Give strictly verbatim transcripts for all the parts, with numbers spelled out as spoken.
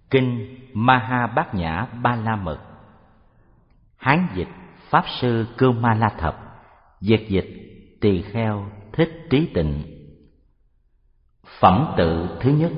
Kinh Maha Bát Nhã Ba La Mật. Hán dịch Pháp sư Cưu Ma La Thập, việt dịch Tỳ Kheo Thích Trí Tịnh. Phẩm tự thứ nhất.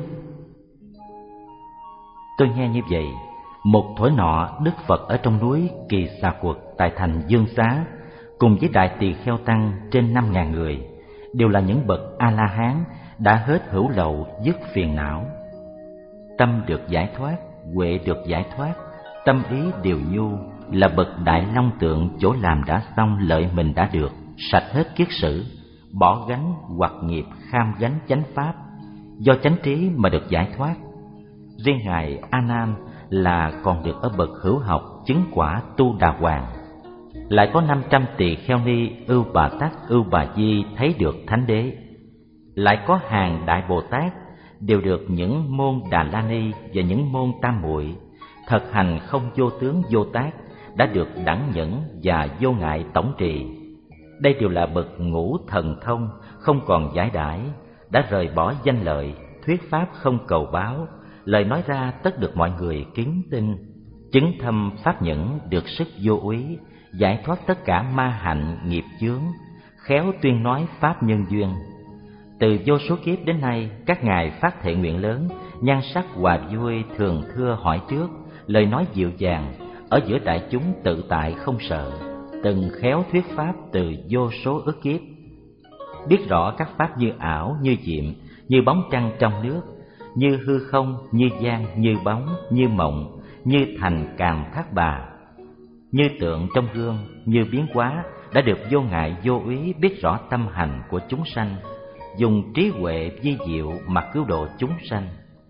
Tôi nghe như vậy, một thổi nọ Đức Phật ở trong núi Kỳ Xà Quật tại thành Dương Xá, cùng với đại tỳ kheo tăng trên năm ngàn người, đều là những bậc A La Hán đã hết hữu lậu dứt phiền não. Tâm được giải thoát, huệ được giải thoát, tâm ý điều nhu, là bậc đại long tượng chỗ làm đã xong lợi mình đã được, sạch hết kiết sử, bỏ gánh hoặc nghiệp kham gánh chánh pháp, do chánh trí mà được giải thoát. Riêng ngài A Nan là còn được ở bậc hữu học chứng quả Tu Đà Hoàng. Lại có năm trăm tỳ kheo ni Ưu Bà Tắc, Ưu Bà Di thấy được thánh đế. Lại có hàng đại Bồ Tát đều được những môn Đà La Ni và những môn Tam Muội thực hành không vô tướng vô tác, đã được đẳng nhẫn và vô ngại tổng trì. Đây đều là bậc ngũ thần thông, không còn giải đãi, đã rời bỏ danh lợi, thuyết pháp không cầu báo, lời nói ra tất được mọi người kính tin, chứng thâm pháp nhẫn được sức vô úy, giải thoát tất cả ma hạnh nghiệp chướng, khéo tuyên nói pháp nhân duyên. Từ vô số kiếp đến nay, các ngài phát thệ nguyện lớn, nhan sắc hòa vui, thường thưa hỏi trước, lời nói dịu dàng, ở giữa đại chúng tự tại không sợ, từng khéo thuyết pháp từ vô số ức kiếp. Biết rõ các pháp như ảo, như diệm, như bóng trăng trong nước, như hư không, như gian, như bóng, như mộng, như thành càn thác bà, như tượng trong gương, như biến hóa, đã được vô ngại vô úy biết rõ tâm hành của chúng sanh, dùng trí huệ vi diệu mà cứu độ chúng sanh.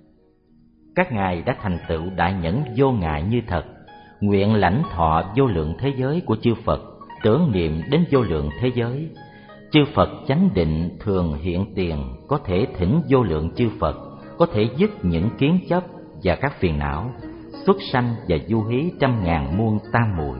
Các ngài đã thành tựu đại nhẫn vô ngại như thật, nguyện lãnh thọ vô lượng thế giới của chư Phật, tưởng niệm đến vô lượng thế giới. Chư Phật chánh định thường hiện tiền, có thể thỉnh vô lượng chư Phật, có thể dứt những kiến chấp và các phiền não, xuất sanh và du hí trăm ngàn muôn tam muội.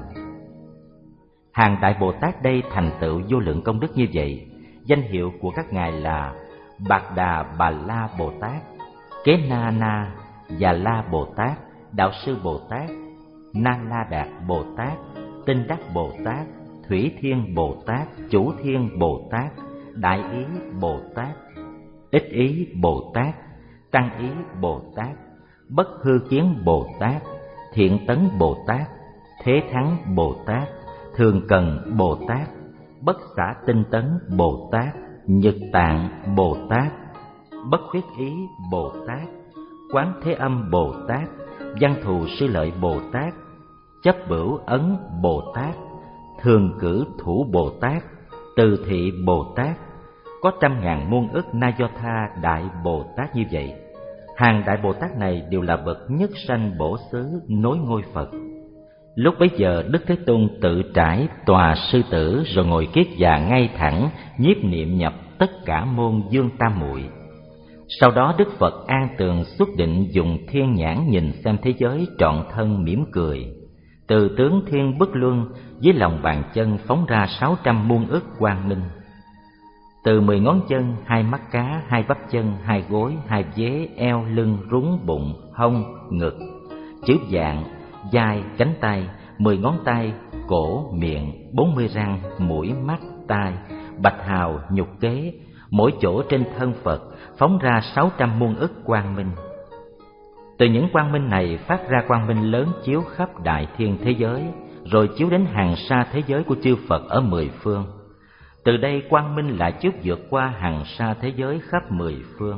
Hàng đại Bồ Tát đây thành tựu vô lượng công đức như vậy. Danh hiệu của các ngài là Bạc Đà Bà La Bồ Tát, Kế Na Na Già La Bồ Tát, Đạo Sư Bồ Tát, Na La Đạt Bồ Tát, Tinh Đắc Bồ Tát, Thủy Thiên Bồ Tát, Chủ Thiên Bồ Tát, Đại Ý Bồ Tát, Ích Ý Bồ Tát, Tăng Ý Bồ Tát, Bất Hư Kiến Bồ Tát, Thiện Tấn Bồ Tát, Thế Thắng Bồ Tát, Thường Cần Bồ Tát, Bất Xả Tinh Tấn Bồ Tát, Nhật Tạng Bồ Tát, Bất Khuyết Ý Bồ Tát, Quán Thế Âm Bồ Tát, Văn Thù Sư Lợi Bồ Tát, Chấp Bửu Ấn Bồ Tát, Thường Cử Thủ Bồ Tát, Từ Thị Bồ Tát. Có trăm ngàn muôn ức Na Do Tha Đại Bồ Tát như vậy. Hàng đại Bồ Tát này đều là bậc nhất sanh bổ xứ nối ngôi Phật. Lúc bấy giờ Đức Thế Tôn tự trải tòa sư tử, rồi ngồi kiết già ngay thẳng, nhiếp niệm nhập tất cả môn dương tam muội. Sau đó Đức Phật an tường xuất định, dùng thiên nhãn nhìn xem thế giới, trọn thân mỉm cười. Từ tướng thiên bất luân, dưới lòng bàn chân phóng ra sáu trăm muôn ức quang minh. Từ mười ngón chân, hai mắt cá, hai bắp chân, hai gối, hai vế, eo, lưng, rúng, bụng, hông, ngực, chữ dạng, vai, cánh tay, mười ngón tay, cổ, miệng, bốn mươi răng, mũi, mắt, tai, bạch hào, nhục kế, mỗi chỗ trên thân Phật phóng ra sáu trăm muôn ức quang minh. Từ những quang minh này phát ra quang minh lớn chiếu khắp đại thiên thế giới, rồi chiếu đến hàng sa thế giới của chư Phật ở mười phương. Từ đây quang minh lại chiếu vượt qua hàng sa thế giới khắp mười phương.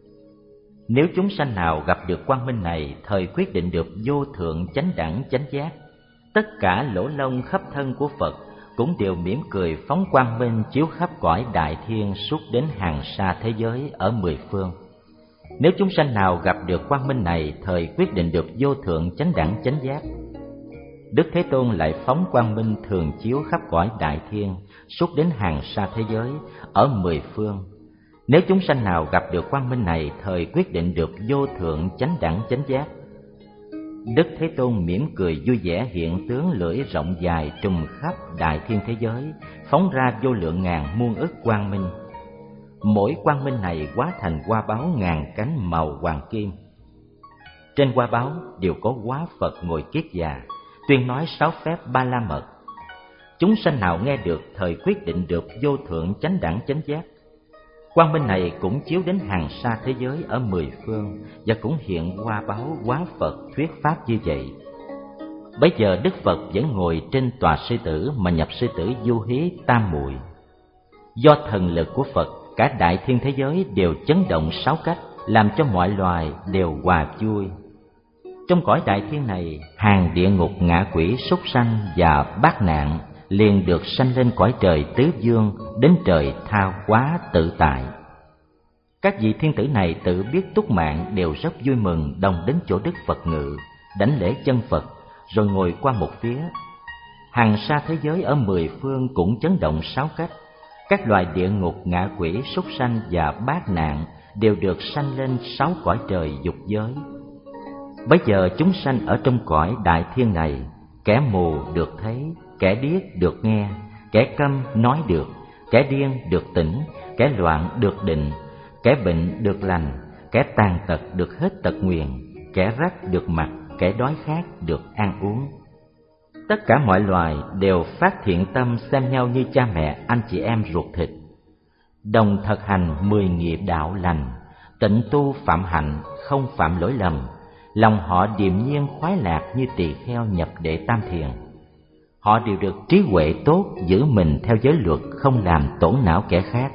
Nếu chúng sanh nào gặp được quang minh này, thời quyết định được vô thượng chánh đẳng chánh giác, tất cả lỗ lông khắp thân của Phật cũng đều mỉm cười phóng quang minh chiếu khắp cõi đại thiên, suốt đến hàng sa thế giới ở mười phương. Nếu chúng sanh nào gặp được quang minh này, thời quyết định được vô thượng chánh đẳng chánh giác, Đức Thế Tôn lại phóng quang minh thường chiếu khắp cõi đại thiên, suốt đến hàng sa thế giới ở mười phương. Nếu chúng sanh nào gặp được quang minh này, thời quyết định được vô thượng chánh đẳng chánh giác, Đức Thế Tôn mỉm cười vui vẻ hiện tướng lưỡi rộng dài trùm khắp đại thiên thế giới, phóng ra vô lượng ngàn muôn ức quang minh. Mỗi quang minh này hóa thành hoa báu ngàn cánh màu hoàng kim. trên hoa báo đều có hóa Phật ngồi kiết già, tuyên nói sáu phép ba la mật. Chúng sanh nào nghe được, thời quyết định được vô thượng chánh đẳng chánh giác. Quang minh này cũng chiếu đến hàng xa thế giới ở mười phương, và cũng hiện hoa báo hóa Phật thuyết pháp như vậy. Bấy giờ Đức Phật vẫn ngồi trên tòa sư tử mà nhập sư tử Du Hí tam muội. Do thần lực của Phật, cả đại thiên thế giới đều chấn động sáu cách, làm cho mọi loài đều hòa vui. Trong cõi đại thiên này, hàng địa ngục, ngạ quỷ, súc sanh và bát nạn liền được sanh lên cõi trời tứ dương, đến trời tha hóa tự tại. Các vị thiên tử này tự biết túc mạng, đều rất vui mừng, đồng đến chỗ Đức Phật ngự, đảnh lễ chân Phật, rồi ngồi qua một phía. Hàng xa thế giới ở mười phương cũng chấn động sáu cách. Các loài địa ngục, ngạ quỷ, súc sanh và bát nạn đều được sanh lên sáu cõi trời dục giới. Bấy giờ chúng sanh ở trong cõi đại thiên này, kẻ mù được thấy, kẻ điếc được nghe, kẻ câm nói được, kẻ điên được tỉnh, kẻ loạn được định, kẻ bệnh được lành, kẻ tàn tật được hết tật nguyền, kẻ rách được mặc, kẻ đói khát được ăn uống. Tất cả mọi loài đều phát thiện tâm, xem nhau như cha mẹ, anh chị em ruột thịt, đồng thực hành mười nghiệp đạo lành, tịnh tu phạm hạnh, không phạm lỗi lầm. Lòng họ điềm nhiên khoái lạc như tỳ kheo nhập đệ tam thiền. Họ đều được trí huệ tốt, giữ mình theo giới luật, không làm tổn não kẻ khác.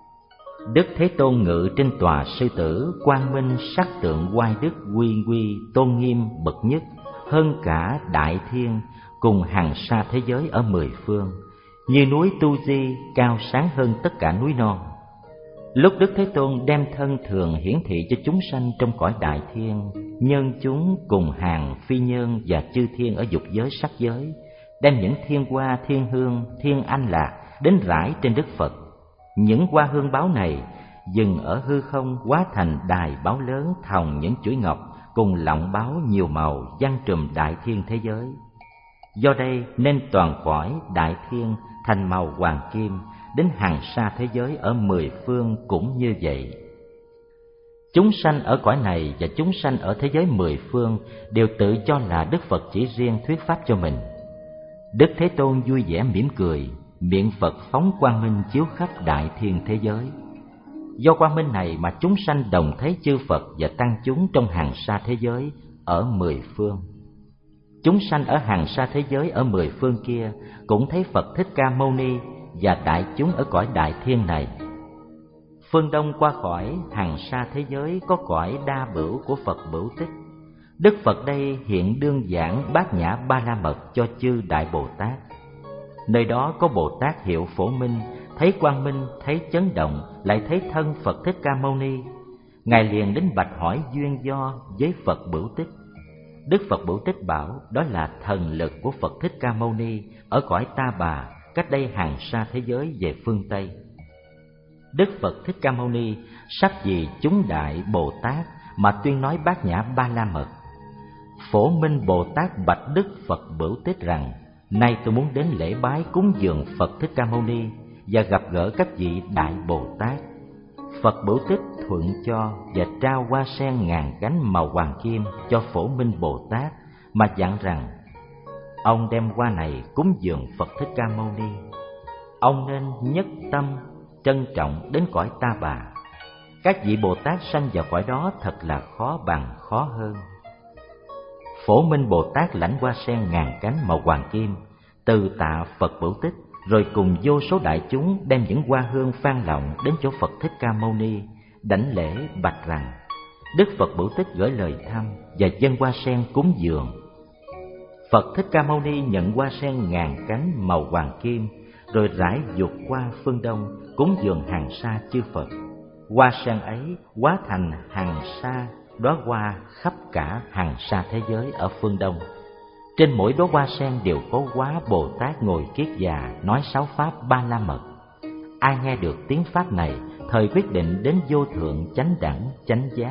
Đức Thế Tôn ngự trên tòa sư tử, quang minh sắc tượng oai đức, uy quy tôn nghiêm bậc nhất, hơn cả đại thiên cùng hàng xa thế giới ở mười phương, như núi Tu Di cao sáng hơn tất cả núi non. Lúc Đức Thế Tôn đem thân thường hiển thị cho chúng sanh trong cõi đại thiên, nhân chúng cùng hàng phi nhân và chư thiên ở dục giới sắc giới, đem những thiên hoa, thiên hương, thiên anh lạc đến rải trên Đức Phật. Những hoa hương báo này dừng ở hư không, hóa thành đài báo lớn thòng những chuỗi ngọc cùng lọng báo nhiều màu giăng trùm đại thiên thế giới. Do đây nên toàn cõi đại thiên thành màu hoàng kim, đến hàng xa thế giới ở mười phương cũng như vậy. Chúng sanh ở cõi này và chúng sanh ở thế giới mười phương đều tự cho là Đức Phật chỉ riêng thuyết pháp cho mình. Đức Thế Tôn vui vẻ mỉm cười, miệng Phật phóng quang minh chiếu khắp đại thiên thế giới. Do quang minh này mà chúng sanh đồng thấy chư Phật và tăng chúng trong hàng xa thế giới ở mười phương. Chúng sanh ở hàng xa thế giới ở mười phương kia cũng thấy Phật Thích Ca Mâu Ni và đại chúng ở cõi đại thiên này. Phương đông qua khỏi hàng xa thế giới có cõi đa bửu của Phật Bửu Tích. Đức Phật đây hiện đương giảng bát nhã ba la mật cho chư đại Bồ Tát. Nơi đó có Bồ Tát hiệu Phổ Minh, thấy quang minh, thấy chấn động, lại thấy thân Phật Thích Ca Mâu Ni. Ngài liền đến bạch hỏi duyên do với Phật Bửu Tích. Đức Phật Bửu Tích bảo đó là thần lực của Phật Thích Ca Mâu Ni ở cõi Ta Bà, cách đây hàng xa thế giới về phương Tây. Đức Phật Thích Ca Mâu Ni sắp vì chúng đại Bồ Tát mà tuyên nói bát nhã ba la mật. Phổ Minh Bồ Tát bạch Đức Phật Bửu Tích rằng: nay tôi muốn đến lễ bái cúng dường Phật Thích Ca Mâu Ni và gặp gỡ các vị đại Bồ Tát. Phật Bửu Tích thuận cho và trao hoa sen ngàn cánh màu hoàng kim cho Phổ Minh Bồ Tát, mà dặn rằng: ông đem hoa này cúng dường Phật Thích Ca Mâu Ni, ông nên nhất tâm trân trọng đến cõi Ta Bà. Các vị Bồ Tát sanh vào cõi đó thật là khó bằng khó hơn. Phổ Minh Bồ Tát lãnh hoa sen ngàn cánh màu hoàng kim từ tạ Phật Bửu Tích, rồi cùng vô số đại chúng đem những hoa hương phan lọng đến chỗ Phật Thích Ca Mâu Ni, đảnh lễ bạch rằng: Đức Phật Bửu Tích gửi lời thăm và dâng hoa sen cúng dường. Phật Thích Ca Mâu Ni nhận hoa sen ngàn cánh màu hoàng kim, rồi rải dục qua phương đông cúng dường hàng xa chư Phật. Hoa sen ấy hóa thành hàng xa đóa hoa khắp cả hàng xa thế giới ở phương đông. Trên mỗi đóa hoa sen đều có hóa Bồ Tát ngồi kiết già nói sáu pháp ba la mật. Ai nghe được tiếng pháp này, thời quyết định đến vô thượng chánh đẳng chánh giác.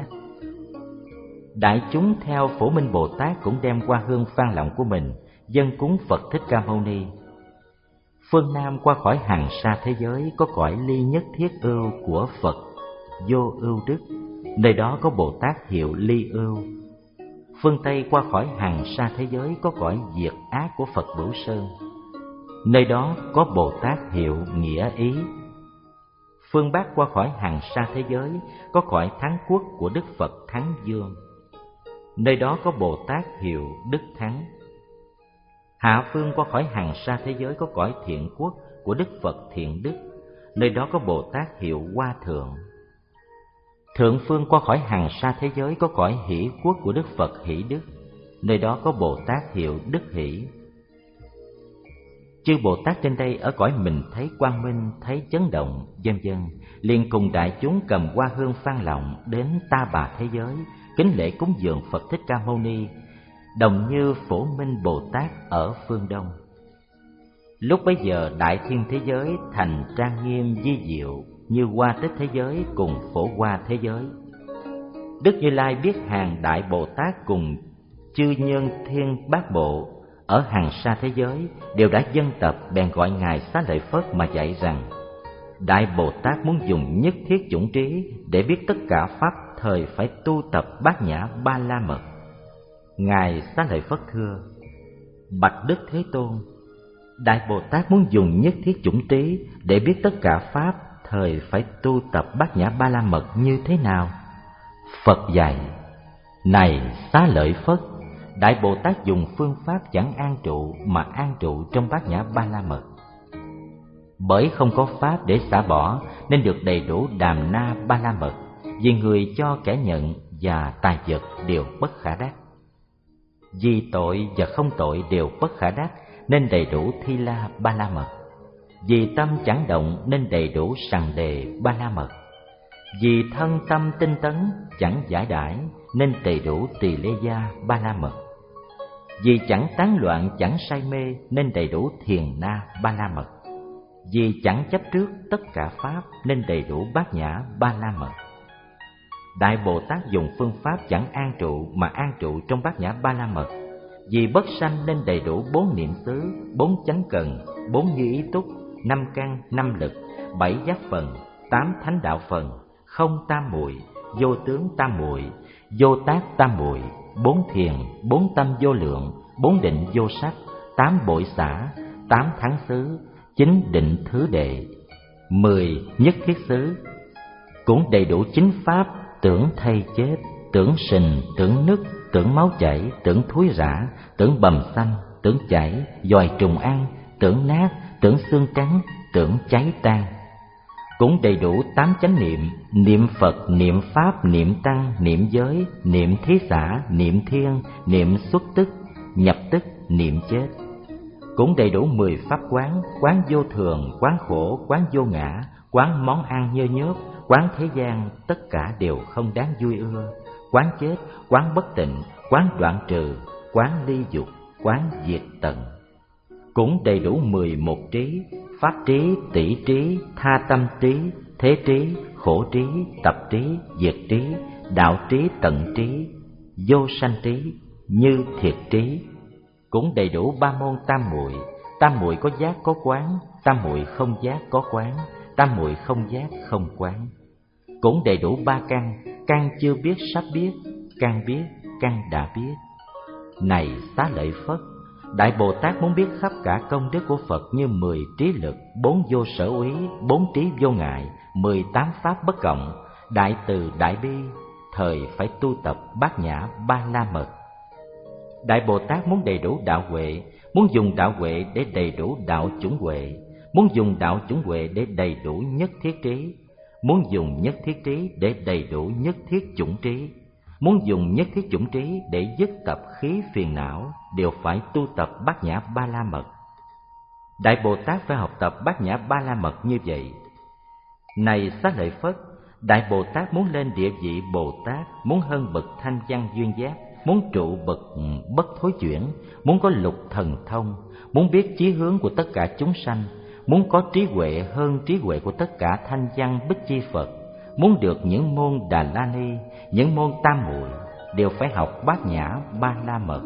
Đại chúng theo Phổ Minh Bồ Tát cũng đem hoa hương phan lọng của mình dâng cúng Phật Thích Ca Mâu Ni. Phương Nam qua khỏi hàng xa thế giới có cõi ly nhất thiết ưu của Phật Vô Ưu Đức, nơi đó có Bồ Tát hiệu Ly Ưu. Phương Tây qua khỏi hàng sa thế giới có cõi diệt ác của Phật Bửu Sơn, nơi đó có Bồ Tát hiệu Nghĩa Ý. Phương Bắc qua khỏi hàng sa thế giới có cõi Thắng Quốc của Đức Phật Thắng Dương, nơi đó có Bồ Tát hiệu Đức Thắng. Hạ phương qua khỏi hàng sa thế giới có cõi Thiện Quốc của Đức Phật Thiện Đức, nơi đó có Bồ Tát hiệu Hoa Thượng. Thượng phương qua khỏi hàng sa thế giới có cõi Hỷ Quốc của Đức Phật Hỷ Đức, nơi đó có Bồ Tát hiệu Đức Hỷ. Chư Bồ Tát trên đây ở cõi mình thấy quang minh, thấy chấn động, vân vân, liền cùng đại chúng cầm hoa hương phan lòng đến Ta Bà thế giới, kính lễ cúng dường Phật Thích Ca Mâu Ni, đồng như Phổ Minh Bồ Tát ở phương Đông. Lúc bấy giờ đại thiên thế giới thành trang nghiêm vi diệu như Hoa Tích thế giới cùng Phổ Hoa thế giới. Đức Như Lai biết hàng đại Bồ Tát cùng chư nhân thiên bát bộ ở hàng sa thế giới đều đã dân tập, bèn gọi ngài Xá Lợi Phất mà dạy rằng: Đại Bồ Tát muốn dùng nhất thiết chủng trí để biết tất cả pháp, thời phải tu tập Bát Nhã Ba La Mật. Ngài Xá Lợi Phất thưa: Bạch Đức Thế Tôn, Đại Bồ Tát muốn dùng nhất thiết chủng trí để biết tất cả pháp, thời phải tu tập Bát Nhã Ba La Mật như thế nào? Phật dạy: Này Xá Lợi Phất, Đại Bồ Tát dùng phương pháp chẳng an trụ mà an trụ trong Bát Nhã Ba La Mật. Bởi không có pháp để xả bỏ nên được đầy đủ Đàm Na Ba La Mật, vì người cho kẻ nhận và tài vật đều bất khả đắc. Vì tội và không tội đều bất khả đắc nên đầy đủ Thi La Ba La Mật. Vì tâm chẳng động nên đầy đủ Sằng Đề Ba La Mật. Vì thân tâm tinh tấn chẳng giải đãi nên đầy đủ Tỳ Lê Gia Ba La Mật. Vì chẳng tán loạn chẳng say mê nên đầy đủ Thiền Na Ba La Mật. Vì chẳng chấp trước tất cả pháp nên đầy đủ Bát Nhã Ba La Mật. Đại Bồ Tát dùng phương pháp chẳng an trụ mà an trụ trong Bát Nhã Ba La Mật. Vì bất sanh nên đầy đủ bốn niệm xứ, bốn chánh cần, bốn như ý túc, năm căn, năm lực, bảy giác phần, tám thánh đạo phần, không tam muội, vô tướng tam muội, vô tác tam muội, bốn thiền, bốn tâm vô lượng, bốn định vô sắc, tám bội xả, tám thắng xứ, chín định thứ đệ, mười nhất thiết xứ. Cũng đầy đủ chính pháp: tưởng thay chết, tưởng sình, tưởng nứt, tưởng máu chảy, tưởng thúi rã, tưởng bầm xanh, tưởng chảy, dòi trùng ăn, tưởng nát, tưởng xương trắng, tưởng cháy tan. Cũng đầy đủ tám chánh niệm: niệm Phật, niệm Pháp, niệm Tăng, niệm giới, niệm thí xã, niệm thiên, niệm xuất tức, nhập tức, niệm chết. Cũng đầy đủ mười pháp quán: quán vô thường, quán khổ, quán vô ngã, quán món ăn nhơ nhớp, quán thế gian tất cả đều không đáng vui ưa, quán chết, quán bất tịnh, quán đoạn trừ, quán ly dục, quán diệt tận. Cũng đầy đủ mười một trí: pháp trí, tỷ trí, tha tâm trí, thế trí, khổ trí, tập trí, diệt trí, đạo trí, tận trí, vô sanh trí, như thiệt trí. Cũng đầy đủ ba môn tam muội: tam muội có giác có quán, tam muội không giác có quán, tam muội không giác không quán. Cũng đầy đủ ba căn: căn chưa biết sắp biết, căn biết, căn đã biết. Này Xá Lợi Phất, Đại Bồ Tát muốn biết khắp cả công đức của Phật như mười trí lực, bốn vô sở úy, bốn trí vô ngại, mười tám pháp bất cộng, đại từ đại bi, thời phải tu tập Bát Nhã Ba La Mật. Đại Bồ Tát muốn đầy đủ đạo huệ, muốn dùng đạo huệ để đầy đủ đạo chủng huệ, muốn dùng đạo chủng huệ để đầy đủ nhất thiết trí, muốn dùng nhất thiết trí để đầy đủ nhất thiết chủng trí, muốn dùng nhất thiết chủng trí để dứt tập khí phiền não, đều phải tu tập Bát Nhã Ba La Mật. Đại Bồ Tát phải học tập Bát Nhã Ba La Mật như vậy. Này Xá Lợi Phất, Đại Bồ Tát muốn lên địa vị Bồ Tát, muốn hơn bậc thanh văn duyên giác, muốn trụ bậc bất thối chuyển, muốn có lục thần thông, muốn biết chí hướng của tất cả chúng sanh, muốn có trí huệ hơn trí huệ của tất cả thanh văn Bích Chi Phật, muốn được những môn Đà La Ni, những môn tam muội, đều phải học Bát Nhã Ba La Mật.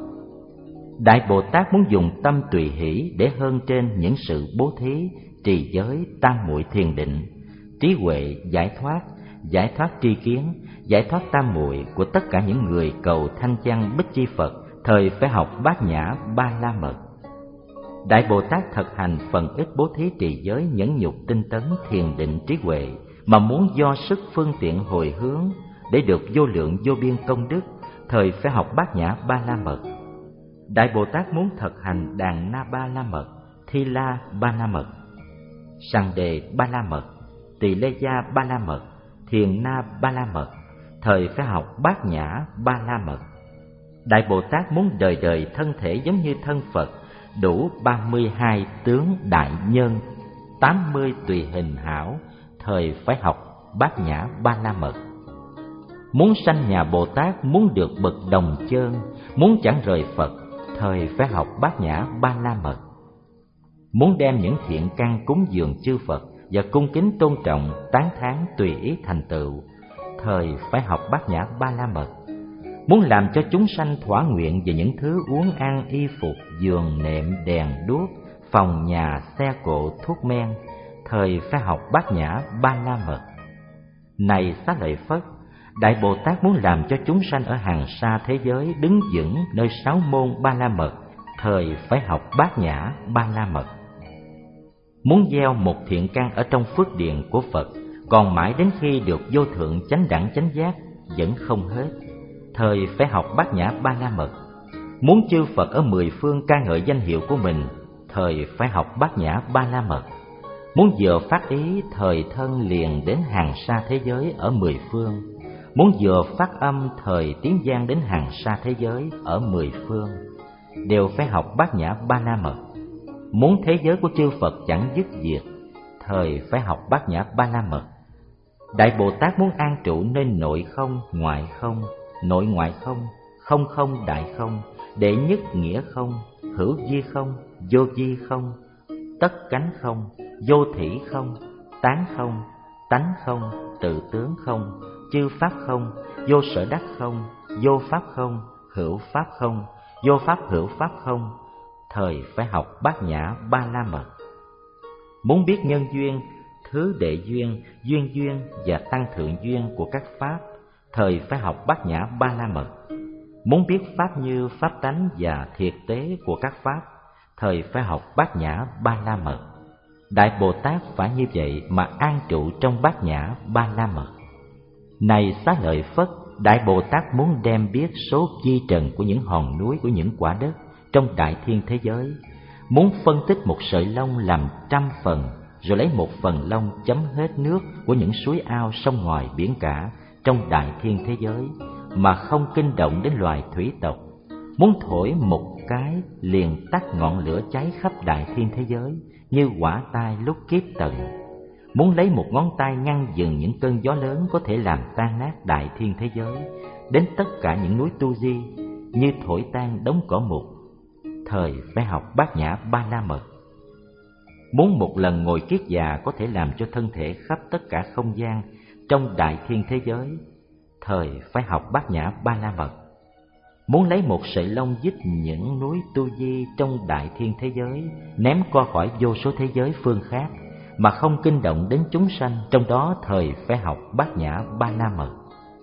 Đại Bồ Tát muốn dùng tâm tùy hỷ để hơn trên những sự bố thí, trì giới, tam muội thiền định, trí huệ giải thoát, giải thoát tri kiến, giải thoát tam muội của tất cả những người cầu thanh văn Bích Chi Phật thời phải học Bát Nhã Ba La Mật. Đại Bồ Tát thực hành phần ít bố thí trì giới nhẫn nhục tinh tấn thiền định trí huệ, mà muốn do sức phương tiện hồi hướng để được vô lượng vô biên công đức, thời phải học Bát Nhã Ba La Mật. Đại Bồ Tát muốn thực hành Đàn Na Ba La Mật, Thi La Ba La Mật, Sằng Đề Ba La Mật, Tỳ Lê Gia Ba La Mật, Thiền Na Ba La Mật, thời phải học Bát Nhã Ba La Mật. Đại Bồ Tát muốn đời đời thân thể giống như thân Phật, đủ ba mươi hai tướng đại nhân, tám mươi tùy hình hảo, thời phải học Bát Nhã Ba La Mật. Muốn sanh nhà Bồ Tát, muốn được bậc đồng chơn, muốn chẳng rời Phật, thời phải học Bát Nhã Ba La Mật. Muốn đem những thiện căn cúng dường chư Phật và cung kính tôn trọng, tán thán tùy ý thành tựu, thời phải học Bát Nhã Ba La Mật. Muốn làm cho chúng sanh thỏa nguyện về những thứ uống ăn y phục, giường nệm, đèn đuốc, phòng nhà, xe cộ, thuốc men, thời phải học Bát Nhã Ba La Mật. Này Xá Lợi Phất, Đại Bồ Tát muốn làm cho chúng sanh ở hàng xa thế giới đứng vững nơi sáu môn Ba La Mật, thời phải học Bát Nhã Ba La Mật. Muốn gieo một thiện căn ở trong phước điền của Phật, còn mãi đến khi được vô thượng chánh đẳng chánh giác vẫn không hết, thời phải học Bát Nhã Ba La Mật. Muốn chư Phật ở mười phương ca ngợi danh hiệu của mình, thời phải học Bát Nhã Ba La Mật. Muốn vừa phát ý, thời thân liền đến hàng xa thế giới ở mười phương. Muốn vừa phát âm, thời tiếng vang đến hàng xa thế giới ở mười phương, đều phải học Bát Nhã Ba La Mật. Muốn thế giới của chư Phật chẳng dứt diệt, thời phải học Bát Nhã Ba La Mật. Đại Bồ Tát muốn an trụ nơi nội không, ngoại không, nội ngoại không, không không đại không, đệ nhất nghĩa không, hữu vi không, vô vi không, tất cánh không, vô thỉ không, tán không, tánh không, tự tướng không, chư pháp không, vô sở đắc không, vô pháp không, hữu pháp không, vô pháp hữu pháp không, thời phải học Bát Nhã Ba La Mật. Muốn biết nhân duyên, thứ đệ duyên, duyên duyên và tăng thượng duyên của các pháp, thời phải học Bát Nhã Ba La Mật. Muốn biết pháp như pháp tánh và thiệt tế của các pháp, thời phải học Bát Nhã Ba La Mật. Đại Bồ Tát phải như vậy mà an trụ trong Bát Nhã Ba La Mật. Này Xá Lợi Phất, Đại Bồ Tát muốn đem biết số chi trần của những hòn núi, của những quả đất trong đại thiên thế giới. Muốn phân tích một sợi lông làm trăm phần, rồi lấy một phần lông chấm hết nước của những suối ao sông ngòi biển cả trong đại thiên thế giới, mà không kinh động đến loài thủy tộc. Muốn thổi một cái liền tắt ngọn lửa cháy khắp đại thiên thế giới, như hỏa tai lúc kiếp tận. Muốn lấy một ngón tay ngăn dừng những cơn gió lớn có thể làm tan nát đại thiên thế giới, đến tất cả những núi tu di, như thổi tan đống cỏ mục, thời phải học Bát Nhã Ba La Mật. Muốn một lần ngồi kiết già có thể làm cho thân thể khắp tất cả không gian trong đại thiên thế giới, thời phải học Bát Nhã Ba La Mật. Muốn lấy một sợi lông dít những núi tu di trong đại thiên thế giới, ném qua khỏi vô số thế giới phương khác, mà không kinh động đến chúng sanh trong đó, thời phải học Bát Nhã Ba La Mật.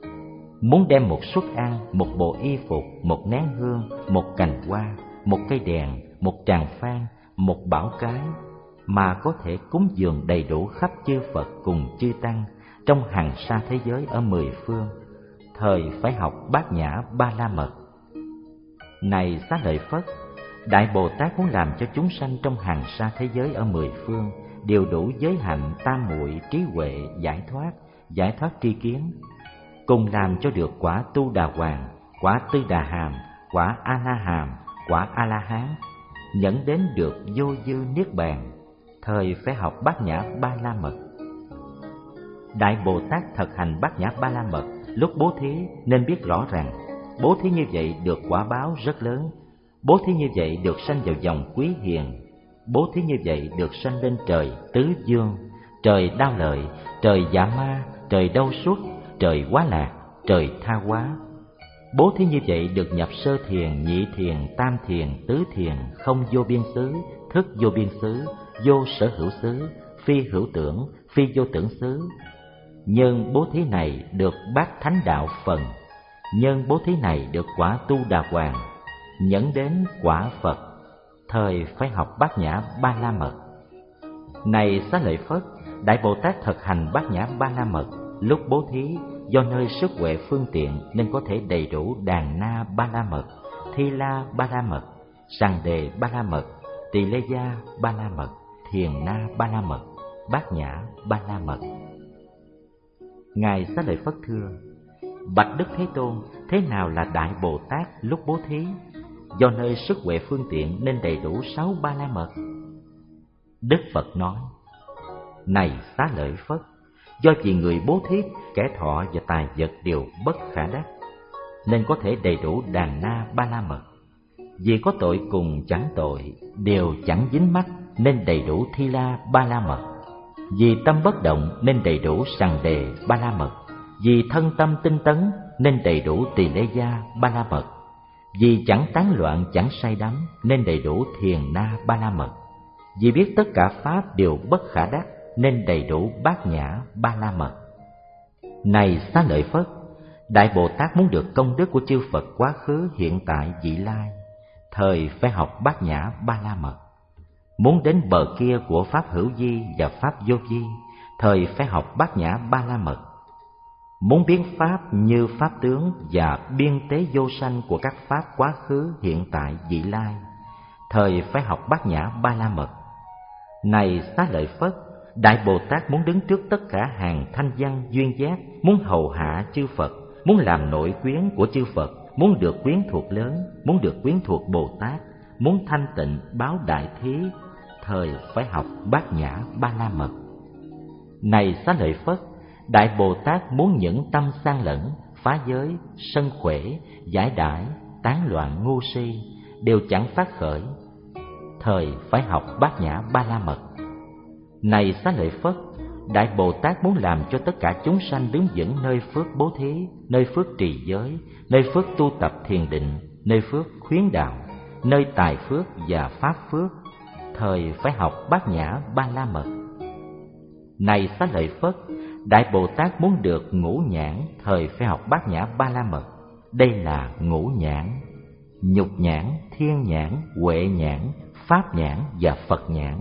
Muốn đem một suất ăn, một bộ y phục, một nén hương, một cành hoa, một cây đèn, một tràng phan, một bảo cái, mà có thể cúng dường đầy đủ khắp chư Phật cùng chư Tăng trong hàng xa thế giới ở mười phương, thời phải học Bát Nhã Ba La Mật. Này Xá Lợi Phất, Đại Bồ Tát muốn làm cho chúng sanh trong hàng xa thế giới ở mười phương đều đủ giới hạnh tam muội trí huệ giải thoát, giải thoát tri kiến, cùng làm cho được quả Tu Đà Hoàng, quả Tư Đà Hàm, quả A La Hàm, quả A La Hán, nhẫn đến được vô dư niết bàn, thời phải học Bát Nhã Ba La Mật. Đại Bồ Tát thực hành Bát Nhã Ba La Mật lúc bố thí nên biết rõ rằng bố thí như vậy được quả báo rất lớn, bố thí như vậy được sanh vào dòng quý hiền, bố thí như vậy được sanh lên trời tứ dương, trời Đao Lợi, trời Dạ Ma, trời Đâu Xuất, trời Quá Lạc, trời Tha Hóa. Bố thí như vậy được nhập sơ thiền, nhị thiền, tam thiền, tứ thiền, không vô biên xứ, thức vô biên xứ, vô sở hữu xứ, phi hữu tưởng, phi vô tưởng xứ. nhân bố thí này được bát thánh đạo phần, nhân bố thí này được quả tu đà hoàng, nhẫn đến quả Phật, thời phải học bát nhã ba la mật. Này Xá Lợi Phất, Đại Bồ Tát thực hành bát nhã ba la mật, lúc bố thí do nơi sức huệ phương tiện nên có thể đầy đủ đàn na ba la mật, thi la ba la mật, sàng đề ba la mật, tỳ lê gia ba la mật, thiền na ba la mật, bát nhã ba la mật. Ngài Xá Lợi Phất thưa: Bạch Đức Thế Tôn, thế nào là Đại Bồ Tát lúc bố thí? Do nơi sức huệ phương tiện nên đầy đủ sáu ba la mật. Đức Phật nói: Này Xá Lợi Phất, do vì người bố thí, kẻ thọ và tài vật đều bất khả đắc, nên có thể đầy đủ đàn na ba la mật. Vì có tội cùng chẳng tội, đều chẳng dính mắc, nên đầy đủ thi la ba la mật. Vì tâm bất động nên đầy đủ sằng đề ba la mật. Vì thân tâm tinh tấn nên đầy đủ tỳ lê gia ba la mật. Vì chẳng tán loạn chẳng say đắm nên đầy đủ thiền na ba la mật. Vì biết tất cả pháp đều bất khả đắc nên đầy đủ bát nhã ba la mật. Này Xá Lợi Phất, Đại Bồ Tát muốn được công đức của chư Phật quá khứ, hiện tại, vị lai, thời phải học bát nhã ba la mật. Muốn đến bờ kia của pháp hữu vi và pháp vô vi, thời phải học bát nhã ba la mật. Muốn biến pháp như pháp tướng và biên tế vô sanh của các pháp quá khứ, hiện tại, vị lai, thời phải học bát nhã ba la mật. Này Xá Lợi Phất, Đại Bồ Tát muốn đứng trước tất cả hàng thanh văn duyên giác, muốn hầu hạ chư Phật, muốn làm nội quyến của chư Phật, muốn được quyến thuộc lớn, muốn được quyến thuộc Bồ Tát, muốn thanh tịnh báo đại thí, thời phải học bát nhã ba la mật. Này Xá Lợi Phất, Đại Bồ Tát muốn những tâm sang lẫn, phá giới, sân khỏe, giải đãi, tán loạn ngu si, đều chẳng phát khởi, thời phải học bát nhã ba la mật. Này Xá Lợi Phất, Đại Bồ Tát muốn làm cho tất cả chúng sanh đứng vững nơi phước bố thí, nơi phước trì giới, nơi phước tu tập thiền định, nơi phước khuyến đạo, nơi tài phước và pháp phước, thời phải học bát nhã ba la mật. Này Xá Lợi Phất, Đại Bồ Tát muốn được ngũ nhãn, thời phải học bát nhã ba la mật. Đây là ngũ nhãn: nhục nhãn, thiên nhãn, huệ nhãn, pháp nhãn và Phật nhãn.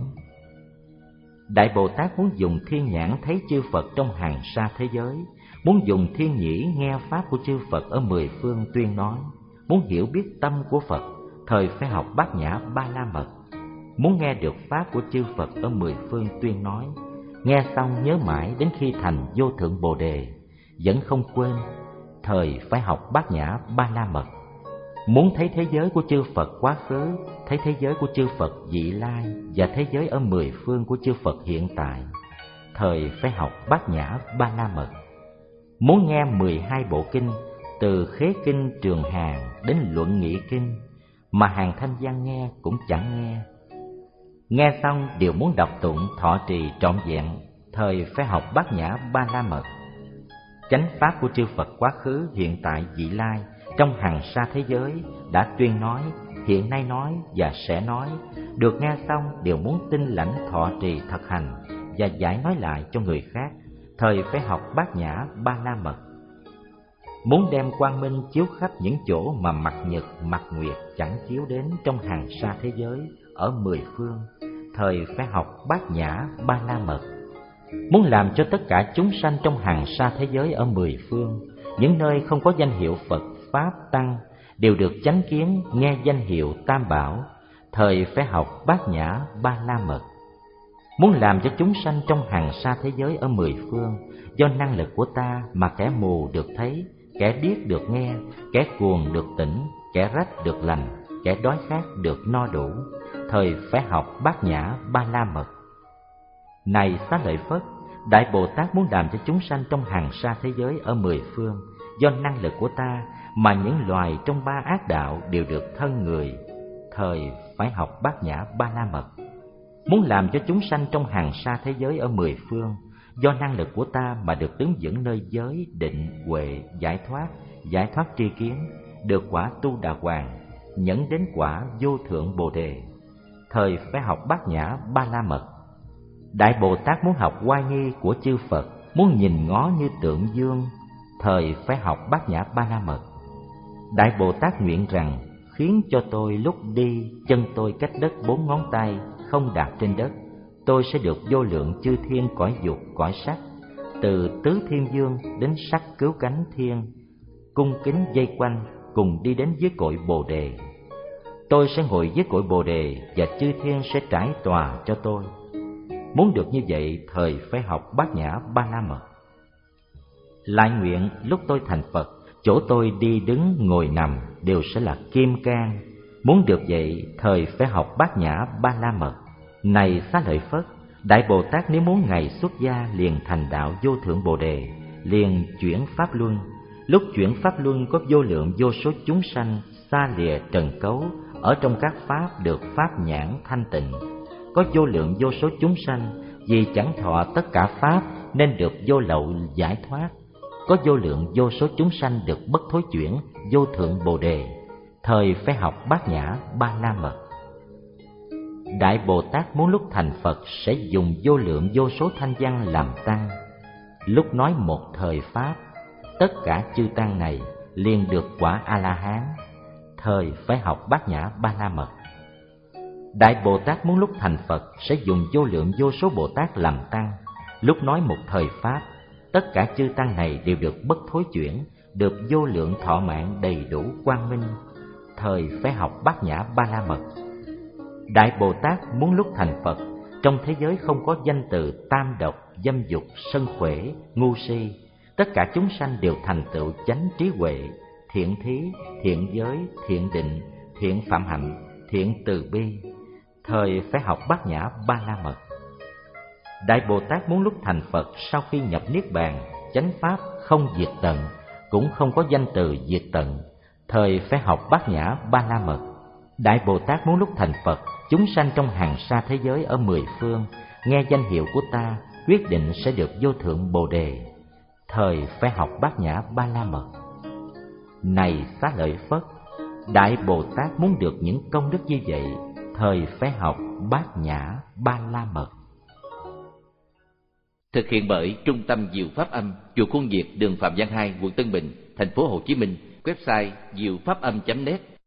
Đại Bồ Tát muốn dùng thiên nhãn thấy chư Phật trong hàng sa thế giới, muốn dùng thiên nhĩ nghe pháp của chư Phật ở mười phương tuyên nói, muốn hiểu biết tâm của Phật, thời phải học bát nhã ba la mật. Muốn nghe được pháp của chư Phật ở mười phương tuyên nói, nghe xong nhớ mãi đến khi thành vô thượng Bồ đề, vẫn không quên, thời phải học bát nhã ba la mật. Muốn thấy thế giới của chư Phật quá khứ, thấy thế giới của chư Phật vị lai và thế giới ở mười phương của chư Phật hiện tại, thời phải học bát nhã ba la mật. Muốn nghe mười hai bộ kinh, từ khế kinh Trường Hàng đến luận nghị kinh, mà hàng thanh văn nghe cũng chẳng nghe. Nghe xong đều muốn đọc tụng thọ trì trọn vẹn, thời phải học bát nhã ba la mật. Chánh pháp của chư Phật quá khứ, hiện tại, vị lai trong hàng sa thế giới đã tuyên nói, hiện nay nói và sẽ nói, được nghe xong đều muốn tin lãnh thọ trì thực hành và giải nói lại cho người khác, thời phải học bát nhã ba la mật. Muốn đem quang minh chiếu khắp những chỗ mà mặt nhật mặt nguyệt chẳng chiếu đến trong hàng sa thế giới ở mười phương, thời phải học bát nhã ba la mật. Muốn làm cho tất cả chúng sanh trong hàng sa thế giới ở mười phương, những nơi không có danh hiệu Phật Pháp Tăng, đều được chánh kiến nghe danh hiệu Tam Bảo, thời phải học bát nhã ba la mật. Muốn làm cho chúng sanh trong hàng sa thế giới ở mười phương, do năng lực của ta mà kẻ mù được thấy, kẻ điếc được nghe, kẻ cuồng được tỉnh, kẻ rách được lành, kẻ đói khát được no đủ, thời phải học bát nhã ba la mật. Này Xá Lợi Phất, Đại Bồ Tát muốn làm cho chúng sanh trong hàng sa thế giới ở mười phương, do năng lực của ta mà những loài trong ba ác đạo đều được thân người, thời phải học bát nhã ba la mật. Muốn làm cho chúng sanh trong hàng sa thế giới ở mười phương, do năng lực của ta mà được đứng vững nơi giới, định, huệ, giải thoát, giải thoát tri kiến, được quả tu đà hoàng, nhẫn đến quả vô thượng Bồ đề, thời phải học bát nhã ba la mật. Đại Bồ Tát muốn học oai nghi của chư Phật, muốn nhìn ngó như tượng dương, thời phải học Bát Nhã Ba La Mật. Đại Bồ Tát nguyện rằng khiến cho tôi lúc đi chân tôi cách đất bốn ngón tay, không đạp trên đất, tôi sẽ được vô lượng chư thiên cõi dục cõi sắc, từ tứ thiên dương đến sắc cứu cánh thiên, cung kính dây quanh, cùng đi đến dưới cội Bồ Đề. Tôi sẽ ngồi dưới cội Bồ Đề và chư thiên sẽ trải tòa cho tôi. Muốn được như vậy, thời phải học Bát Nhã Ba La Mật. Lại nguyện lúc tôi thành Phật, chỗ tôi đi đứng ngồi nằm đều sẽ là kim cang. Muốn được vậy, thời phải học Bát Nhã Ba La Mật. Này Xá Lợi Phất, Đại Bồ Tát nếu muốn ngày xuất gia liền thành đạo vô thượng Bồ Đề, liền chuyển pháp luân. Lúc chuyển pháp luân có vô lượng vô số chúng sanh xa lìa trần cấu, ở trong các pháp được pháp nhãn thanh tịnh. Có vô lượng vô số chúng sanh vì chẳng thọ tất cả pháp nên được vô lậu giải thoát. Có vô lượng vô số chúng sanh được bất thối chuyển vô thượng Bồ Đề, thời phải học Bát Nhã Ba La Mật. Đại Bồ Tát muốn lúc thành Phật sẽ dùng vô lượng vô số thanh văn làm tăng. Lúc nói một thời pháp, tất cả chư tăng này liền được quả A-la-hán, thời phải học Bát Nhã Ba La Mật. Đại Bồ Tát muốn lúc thành Phật sẽ dùng vô lượng vô số Bồ Tát làm tăng. Lúc nói một thời pháp, tất cả chư tăng này đều được bất thối chuyển, được vô lượng thọ mạng đầy đủ quang minh, thời phải học Bát Nhã Ba La Mật. Đại Bồ Tát muốn lúc thành Phật, trong thế giới không có danh từ tam độc, dâm dục, sân khỏe, ngu si, tất cả chúng sanh đều thành tựu chánh trí huệ, thiện thí, thiện giới, thiện định, thiện phạm hạnh, thiện từ bi, thời phải học Bát Nhã Ba La Mật. Đại Bồ Tát muốn lúc thành Phật sau khi nhập niết bàn, chánh pháp không diệt tận, cũng không có danh từ diệt tận, thời phải học Bát Nhã Ba La Mật. Đại Bồ Tát muốn lúc thành Phật, chúng sanh trong hàng xa thế giới ở mười phương nghe danh hiệu của ta, quyết định sẽ được vô thượng Bồ Đề, thời phải học Bát Nhã Ba La Mật. Này Xá Lợi Phất, Đại Bồ Tát muốn được những công đức như vậy, thời phải học Bát Nhã Ba La Mật. Thực hiện bởi Trung tâm Diệu Pháp Âm, chùa Khuôn Việt, đường Phạm Văn hai, quận Tân Bình, thành phố Hồ Chí Minh. Website diệu pháp âm chấm net.